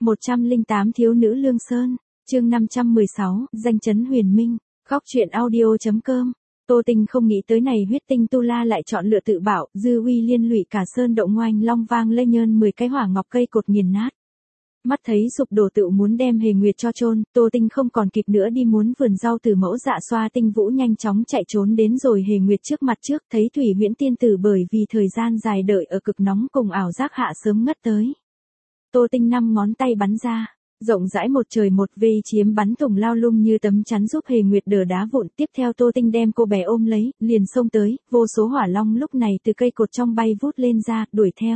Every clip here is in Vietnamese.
108 Thiếu nữ Lương Sơn, chương 516, danh chấn huyền minh, góc truyện audio.com. Tô Tinh không nghĩ tới này huyết tinh tu la lại chọn lựa tự bảo, dư uy liên lụy cả sơn động ngoanh long vang lây nhơn 10 cái hỏa ngọc cây cột nghiền nát. Mắt thấy sụp đổ tự muốn đem Hề Nguyệt cho chôn, Tô Tinh không còn kịp nữa đi muốn vườn rau từ mẫu dạ xoa tinh vũ nhanh chóng chạy trốn đến rồi Hề Nguyệt trước mặt trước, thấy Thủy Huyễn tiên tử bởi vì thời gian dài đợi ở cực nóng cùng ảo giác hạ sớm ngất tới. Tô Tinh 5 ngón tay bắn ra, rộng rãi một trời một vây chiếm bắn thủng lao lung như tấm chắn giúp Hề Nguyệt đỡ đá vụn. Tiếp theo Tô Tinh đem cô bé ôm lấy, liền xông tới, vô số hỏa long lúc này từ cây cột trong bay vút lên ra, đuổi theo.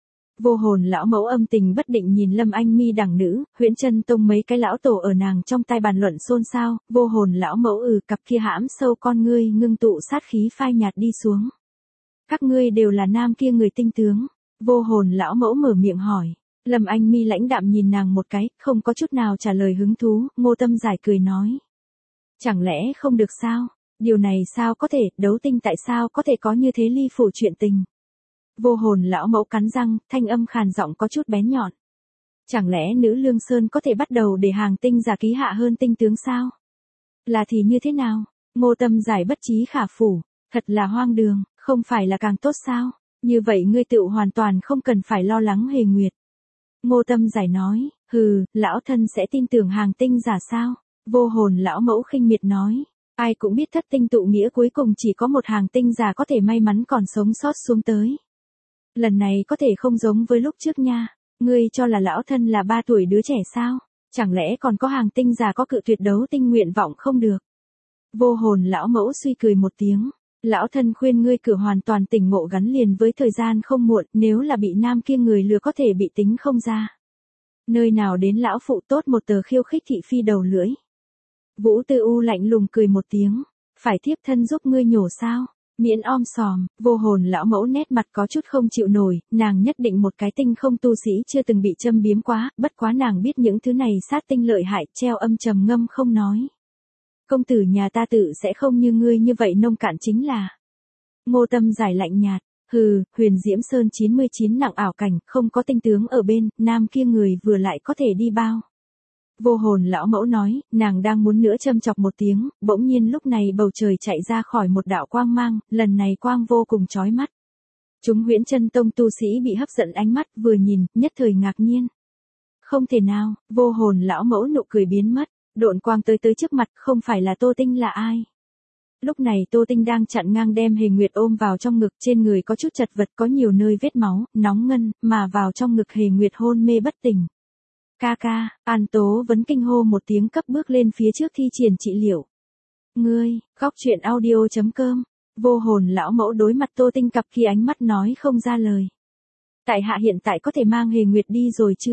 Vô hồn lão mẫu âm tình bất định nhìn Lâm Anh Mi đẳng nữ, Huyễn Chân Tông mấy cái lão tổ ở nàng trong tai bàn luận xôn xao, vô hồn lão mẫu cặp kia hãm sâu con ngươi ngưng tụ sát khí phai nhạt đi xuống. Các ngươi đều là nam kia người tinh tướng. Vô hồn lão mẫu mở miệng hỏi. Lâm Anh Mi lãnh đạm nhìn nàng một cái, không có chút nào trả lời hứng thú. Ngô Tâm Giải cười nói. Chẳng lẽ không được sao? Điều này sao có thể, đấu tinh tại sao có thể có như thế ly phủ chuyện tình? Vô hồn lão mẫu cắn răng, thanh âm khàn giọng có chút bén nhọn. Chẳng lẽ nữ Lương Sơn có thể bắt đầu để hàng tinh giả ký hạ hơn tinh tướng sao? Là thì như thế nào? Ngô Tâm Giải bất trí khả phủ, thật là hoang đường, không phải là càng tốt sao? Như vậy ngươi tự hoàn toàn không cần phải lo lắng Hề Nguyệt. Ngô Tâm Giải nói, hừ, lão thân sẽ tin tưởng hàng tinh giả sao? Vô hồn lão mẫu khinh miệt nói, ai cũng biết thất tinh tụ nghĩa cuối cùng chỉ có một hàng tinh giả có thể may mắn còn sống sót xuống tới. Lần này có thể không giống với lúc trước nha, ngươi cho là lão thân là 3 tuổi đứa trẻ sao? Chẳng lẽ còn có hàng tinh giả có cự tuyệt đấu tinh nguyện vọng không được? Vô hồn lão mẫu suy cười một tiếng. Lão thân khuyên ngươi cứ hoàn toàn tỉnh ngộ gắn liền với thời gian không muộn, nếu là bị nam kia người lừa có thể bị tính không ra. Nơi nào đến lão phụ tốt một tờ khiêu khích thị phi đầu lưỡi. Vũ Tư U lạnh lùng cười một tiếng, phải thiếp thân giúp ngươi nhổ sao? Miễn om sòm. Vô hồn lão mẫu nét mặt có chút không chịu nổi, nàng nhất định một cái tinh không tu sĩ chưa từng bị châm biếm quá, bất quá nàng biết những thứ này sát tinh lợi hại, treo âm trầm ngâm không nói. Công tử nhà ta tự sẽ không như ngươi như vậy nông cạn chính là. Ngô Tâm Giải lạnh nhạt, hừ, Huyền Diễm Sơn 99 nặng ảo cảnh, không có tinh tướng ở bên, nam kia người vừa lại có thể đi bao. Vô hồn lão mẫu nói, nàng đang muốn nữa châm chọc một tiếng, bỗng nhiên lúc này bầu trời chạy ra khỏi một đạo quang mang, lần này quang vô cùng chói mắt. Chúng Huyễn Chân Tông tu sĩ bị hấp dẫn ánh mắt, vừa nhìn, nhất thời ngạc nhiên. Không thể nào, vô hồn lão mẫu nụ cười biến mất. Độn quang tới trước mặt, không phải là Tô Tinh là ai? Lúc này Tô Tinh đang chặn ngang đem Hề Nguyệt ôm vào trong ngực, trên người có chút chật vật, có nhiều nơi vết máu, nóng ngân, mà vào trong ngực Hề Nguyệt hôn mê bất tỉnh. Ca ca, An Tố vẫn kinh hô một tiếng cấp bước lên phía trước thi triển trị liệu. Ngươi, góc truyện audio.com. Vô hồn lão mẫu đối mặt Tô Tinh cặp kia ánh mắt nói không ra lời. Tại hạ hiện tại có thể mang Hề Nguyệt đi rồi chưa?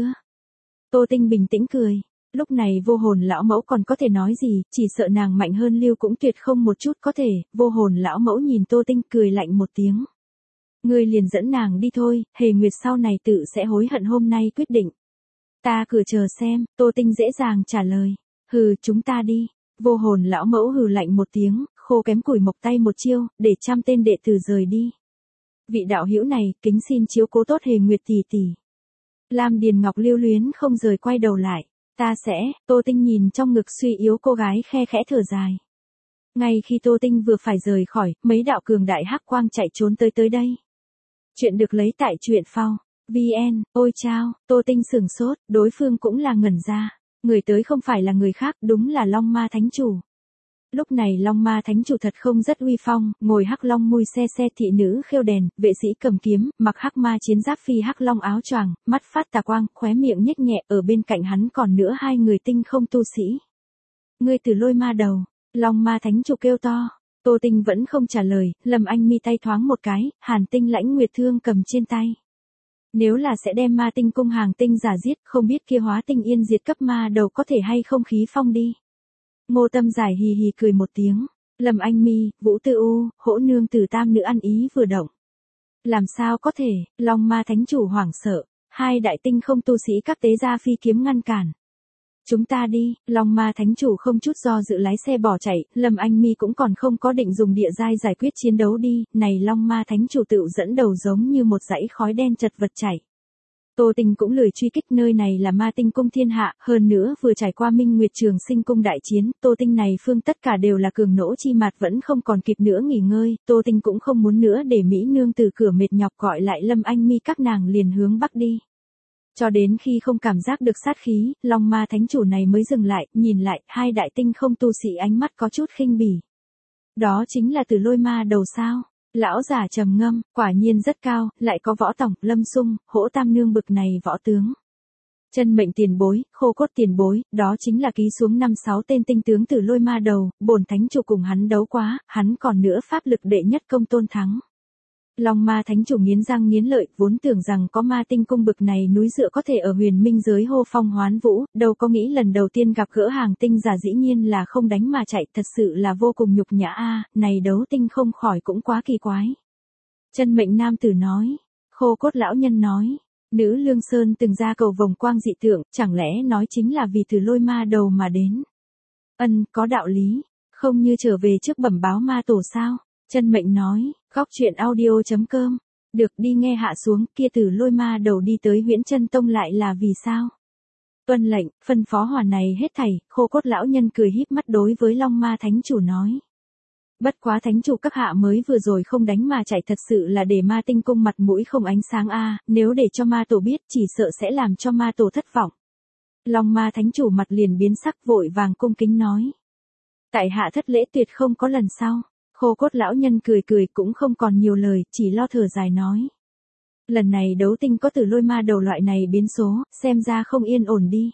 Tô Tinh bình tĩnh cười. Lúc này vô hồn lão mẫu còn có thể nói gì, chỉ sợ nàng mạnh hơn Lưu cũng tuyệt không một chút có thể. Vô hồn lão mẫu nhìn Tô Tinh cười lạnh một tiếng. Ngươi liền dẫn nàng đi thôi, Hề Nguyệt sau này tự sẽ hối hận hôm nay quyết định. Ta cứ chờ xem. Tô Tinh dễ dàng trả lời. Hừ, chúng ta đi. Vô hồn lão mẫu hừ lạnh một tiếng, khô kém củi mộc tay một chiêu, để 100 tên đệ tử rời đi. Vị đạo hữu này, kính xin chiếu cố tốt Hề Nguyệt tỷ tỷ. Lam Điền Ngọc lưu luyến không rời quay đầu lại. Ta sẽ. Tô Tinh nhìn trong ngực suy yếu cô gái khe khẽ thở dài. Ngay khi Tô Tinh vừa phải rời khỏi, mấy đạo cường đại hắc quang chạy trốn tới đây. Chuyện được lấy tại truyện phao. VN, ôi chao, Tô Tinh sửng sốt, đối phương cũng là ngẩn ra. Người tới không phải là người khác, đúng là Long Ma Thánh Chủ. Lúc này Long Ma Thánh Chủ thật không rất uy phong, ngồi hắc long mui xe thị nữ khêu đèn, vệ sĩ cầm kiếm, mặc hắc ma chiến giáp phi hắc long áo choàng, mắt phát tà quang, khóe miệng nhếch nhẹ, ở bên cạnh hắn còn nữa 2 người tinh không tu sĩ. Ngươi từ lôi ma đầu, Long Ma Thánh Chủ kêu to. Tô Tinh vẫn không trả lời, Lâm Anh Mi tay thoáng một cái, Hàn Tinh Lãnh Nguyệt thương cầm trên tay. Nếu là sẽ đem ma tinh cung hàng tinh giả giết, không biết kia hóa tinh yên diệt cấp ma đầu có thể hay không khí phong đi. Ngô Tâm Giải hì hì cười một tiếng. Lâm Anh Mi, Vũ Tư U, hỗ nương tử tam nữ ăn ý vừa động. Làm sao có thể? Long Ma Thánh Chủ hoảng sợ. 2 đại tinh không tu sĩ các tế gia phi kiếm ngăn cản. Chúng ta đi. Long Ma Thánh Chủ không chút do dự lái xe bỏ chạy. Lâm Anh Mi cũng còn không có định dùng địa giai giải quyết chiến đấu đi. Này Long Ma Thánh Chủ tự dẫn đầu giống như một dãy khói đen chật vật chạy. Tô Tình cũng lười truy kích, nơi này là Ma Tinh cung thiên hạ, hơn nữa vừa trải qua Minh Nguyệt Trường Sinh cung đại chiến, Tô Tinh này phương tất cả đều là cường nỗ chi mặt, vẫn không còn kịp nữa nghỉ ngơi, Tô Tinh cũng không muốn nữa để Mỹ nương từ cửa mệt nhọc gọi lại Lâm Anh Mi các nàng liền hướng bắc đi. Cho đến khi không cảm giác được sát khí, Long Ma thánh chủ này mới dừng lại, nhìn lại, hai đại tinh không tu sĩ ánh mắt có chút khinh bỉ. Đó chính là Tử Lôi Ma Đầu sao? Lão giả trầm ngâm, quả nhiên rất cao, lại có Võ Tổng, Lâm Sung, Hỗ Tam Nương bực này võ tướng. Chân mệnh tiền bối, Khô Cốt tiền bối, đó chính là ký xuống 5-6 tên tinh tướng Tử Lôi Ma Đầu, bổn thánh chủ cùng hắn đấu quá, hắn còn nữa pháp lực đệ nhất công tôn thắng. Long Ma thánh chủ nghiến răng nghiến lợi, vốn tưởng rằng có Ma Tinh cung bực này núi dựa có thể ở huyền minh giới hô phong hoán vũ, đâu có nghĩ lần đầu tiên gặp gỡ hàng tinh giả dĩ nhiên là không đánh mà chạy, thật sự là vô cùng nhục nhã a, này đấu tinh không khỏi cũng quá kỳ quái. Chân mệnh nam tử nói, Khô Cốt lão nhân nói, nữ Lương Sơn từng ra cầu vồng quang dị tượng, chẳng lẽ nói chính là vì Tử Lôi Ma Đầu mà đến. Có đạo lý, không như trở về trước bẩm báo ma tổ sao? Chân mệnh nói, góc truyện audio.com, được đi nghe hạ xuống, kia Tử Lôi Ma Đầu đi tới Huyễn Chân Tông lại là vì sao? Tuân lệnh, phân phó hoàn này hết thảy, Khô Cốt lão nhân cười híp mắt đối với Long Ma thánh chủ nói. Bất quá thánh chủ các hạ mới vừa rồi không đánh mà chạy, thật sự là để Ma Tinh cung mặt mũi không ánh sáng a, nếu để cho ma tổ biết chỉ sợ sẽ làm cho ma tổ thất vọng. Long Ma thánh chủ mặt liền biến sắc, vội vàng cung kính nói. Tại hạ thất lễ tuyệt không có lần sau. Khô Cốt lão nhân cười cười cũng không còn nhiều lời, chỉ lo thở dài nói. Lần này đấu tinh có Tử Lôi Ma Đầu loại này biến số, xem ra không yên ổn đi.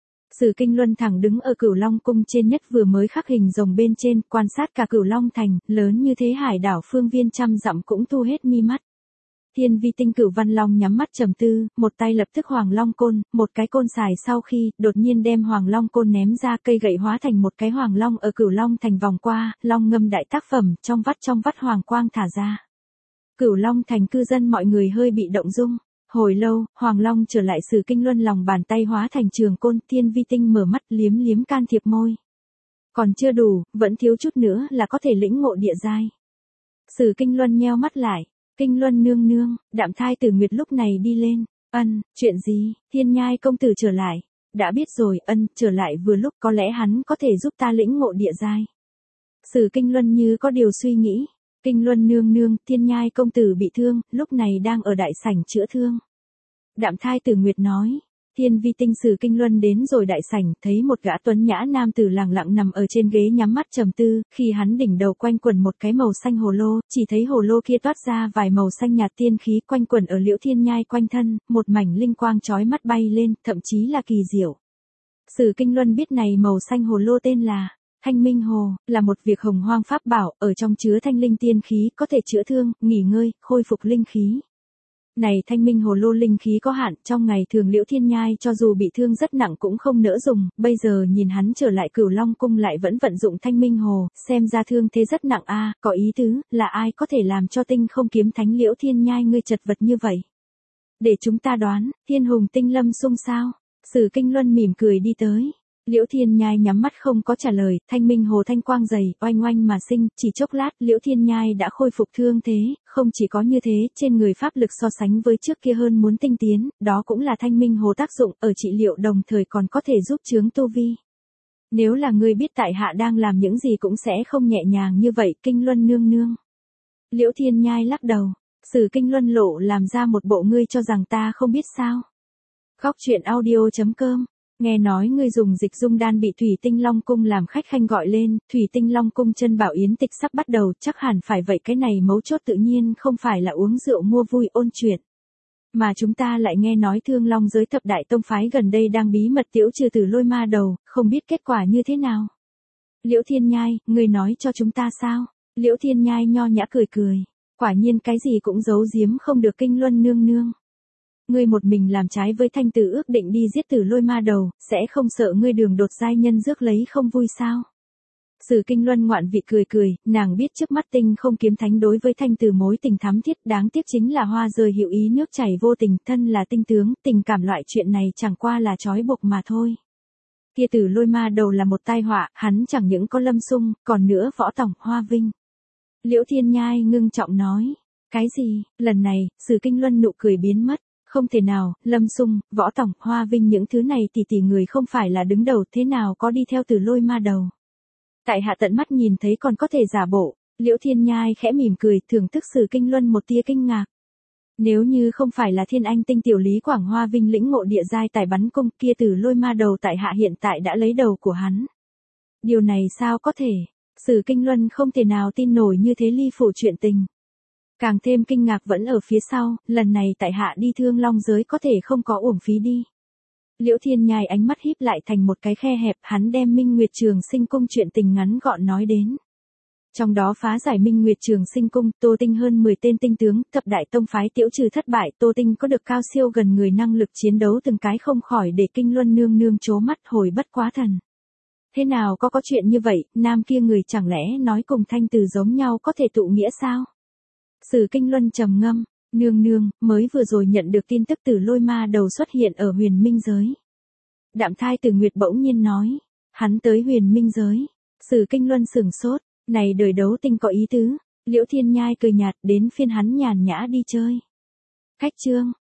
Sử Kinh Luân thẳng đứng ở Cửu Long cung trên nhất, vừa mới khắc hình rồng bên trên, quan sát cả Cửu Long thành, lớn như thế hải đảo phương viên trăm dặm cũng thu hết mi mắt. Thiên Vi Tinh Cửu Văn Long nhắm mắt trầm tư, một tay lập tức Hoàng Long côn, một cái côn xài sau khi, đột nhiên đem Hoàng Long côn ném ra, cây gậy hóa thành một cái Hoàng Long ở Cửu Long thành vòng qua, Long ngâm đại tác phẩm, trong vắt hoàng quang thả ra. Cửu Long thành cư dân mọi người hơi bị động dung. Hồi lâu, Hoàng Long trở lại Sử Kinh Luân, lòng bàn tay hóa thành trường côn, Thiên Vi Tinh mở mắt liếm liếm can thiệp môi. Còn chưa đủ, vẫn thiếu chút nữa là có thể lĩnh ngộ địa giai. Sử Kinh Luân nheo mắt lại. Kinh Luân nương nương, Đạm Thai Tử Nguyệt lúc này đi lên. Chuyện gì? Thiên Nhai công tử trở lại. Đã biết rồi, trở lại vừa lúc, có lẽ hắn có thể giúp ta lĩnh ngộ địa giai. Sử Kinh Luân như có điều suy nghĩ. Kinh Luân nương nương, Thiên Nhai công tử bị thương, lúc này đang ở đại sảnh chữa thương. Đạm Thai Tử Nguyệt nói. Thiên Vi Tinh Sử Kinh Luân đến rồi đại sảnh, thấy một gã tuấn nhã nam tử lẳng lặng nằm ở trên ghế nhắm mắt trầm tư, khi hắn đỉnh đầu quanh quẩn một cái màu xanh hồ lô, chỉ thấy hồ lô kia toát ra vài màu xanh nhạt tiên khí quanh quẩn ở Liễu Thiên Nhai quanh thân, một mảnh linh quang chói mắt bay lên, thậm chí là kỳ diệu. Sử Kinh Luân biết này màu xanh hồ lô tên là Thanh Minh Hồ, là một việc hồng hoang pháp bảo, ở trong chứa thanh linh tiên khí, có thể chữa thương, nghỉ ngơi, khôi phục linh khí. Này Thanh Minh Hồ lô linh khí có hạn, trong ngày thường Liễu Thiên Nhai cho dù bị thương rất nặng cũng không nỡ dùng, bây giờ nhìn hắn trở lại Cửu Long cung lại vẫn vận dụng Thanh Minh Hồ, xem ra thương thế rất nặng a, có ý tứ, là ai có thể làm cho Tinh Không Kiếm Thánh Liễu Thiên Nhai ngươi chật vật như vậy? Để chúng ta đoán, Thiên Hùng Tinh Lâm Sung sao? Sử Kinh Luân mỉm cười đi tới. Liễu Thiên Nhai nhắm mắt không có trả lời, Thanh Minh Hồ thanh quang dày, oanh oanh mà sinh, chỉ chốc lát, Liễu Thiên Nhai đã khôi phục thương thế, không chỉ có như thế, trên người pháp lực so sánh với trước kia hơn muốn tinh tiến, đó cũng là Thanh Minh Hồ tác dụng, ở trị liệu đồng thời còn có thể giúp chướng tu vi. Nếu là ngươi biết tại hạ đang làm những gì cũng sẽ không nhẹ nhàng như vậy, Kinh Luân nương nương. Liễu Thiên Nhai lắc đầu, Sử Kinh Luân lộ làm ra một bộ ngươi cho rằng ta không biết sao. Góc truyện audio.com. Nghe nói ngươi dùng dịch dung đan bị Thủy Tinh Long cung làm khách khanh gọi lên, Thủy Tinh Long cung chân bảo yến tịch sắp bắt đầu, chắc hẳn phải vậy, cái này mấu chốt tự nhiên không phải là uống rượu mua vui ôn chuyện. Mà chúng ta lại nghe nói Thương Long giới thập đại tông phái gần đây đang bí mật tiễu trừ Tử Lôi Ma Đầu, không biết kết quả như thế nào. Liễu Thiên Nhai, ngươi nói cho chúng ta sao? Liễu Thiên Nhai nho nhã cười cười, quả nhiên cái gì cũng giấu giếm không được Kinh Luân nương nương. Ngươi một mình làm trái với thanh tử ước định đi giết Tử Lôi Ma Đầu, sẽ không sợ ngươi đường đột giai nhân rước lấy không vui sao? Sử Kinh Luân ngoạn vị cười cười, nàng biết trước mắt Tinh Không Kiếm Thánh đối với thanh tử mối tình thắm thiết, đáng tiếc chính là hoa rơi hữu ý nước chảy vô tình, thân là tinh tướng, tình cảm loại chuyện này chẳng qua là trói buộc mà thôi. Kia Tử Lôi Ma Đầu là một tai họa, hắn chẳng những có Lâm Sung, còn nữa Võ Tổng, Hoa Vinh. Liễu Thiên Nhai ngưng trọng nói, cái gì? Lần này, Sử Kinh Luân nụ cười biến mất. Không thể nào, Lâm Sung, Võ Tòng, Hoa Vinh những thứ này tỷ người không phải là đứng đầu, thế nào có đi theo Từ Lôi ma đầu. Tại hạ tận mắt nhìn thấy còn có thể giả bộ, Liễu Thiên Nhai khẽ mỉm cười, thưởng thức Sử Kinh Luân một tia kinh ngạc. Nếu như không phải là Thiên Anh tinh tiểu Lý Quảng Hoa Vinh lĩnh ngộ địa giai tài bắn cung kia, Từ Lôi ma đầu tại hạ hiện tại đã lấy đầu của hắn. Điều này sao có thể? Sử Kinh Luân không thể nào tin nổi như thế ly phủ chuyện tình. Càng thêm kinh ngạc vẫn ở phía sau, lần này tại hạ đi Thương Long giới có thể không có uổng phí đi. Liễu Thiên Nhai ánh mắt híp lại thành một cái khe hẹp, hắn đem Minh Nguyệt Trường Sinh cung chuyện tình ngắn gọn nói đến. Trong đó phá giải Minh Nguyệt Trường Sinh cung, Tô Tinh hơn 10 tên tinh tướng, thập đại tông phái tiểu trừ thất bại, Tô Tinh có được cao siêu gần người năng lực chiến đấu từng cái không khỏi để Kinh Luân nương nương trố mắt hồi bất quá thần. Thế nào có chuyện như vậy, nam kia người chẳng lẽ nói cùng Thanh Từ giống nhau có thể tụ nghĩa sao? Sử Kinh Luân trầm ngâm, nương nương, mới vừa rồi nhận được tin tức Từ Lôi ma đầu xuất hiện ở Huyền Minh giới. Đạm Thai Từ Nguyệt bỗng nhiên nói, hắn tới Huyền Minh giới. Sử Kinh Luân sửng sốt, này đời đấu tinh có ý tứ. Liễu Thiên Nhai cười nhạt, đến phiên hắn nhàn nhã đi chơi. Khách chương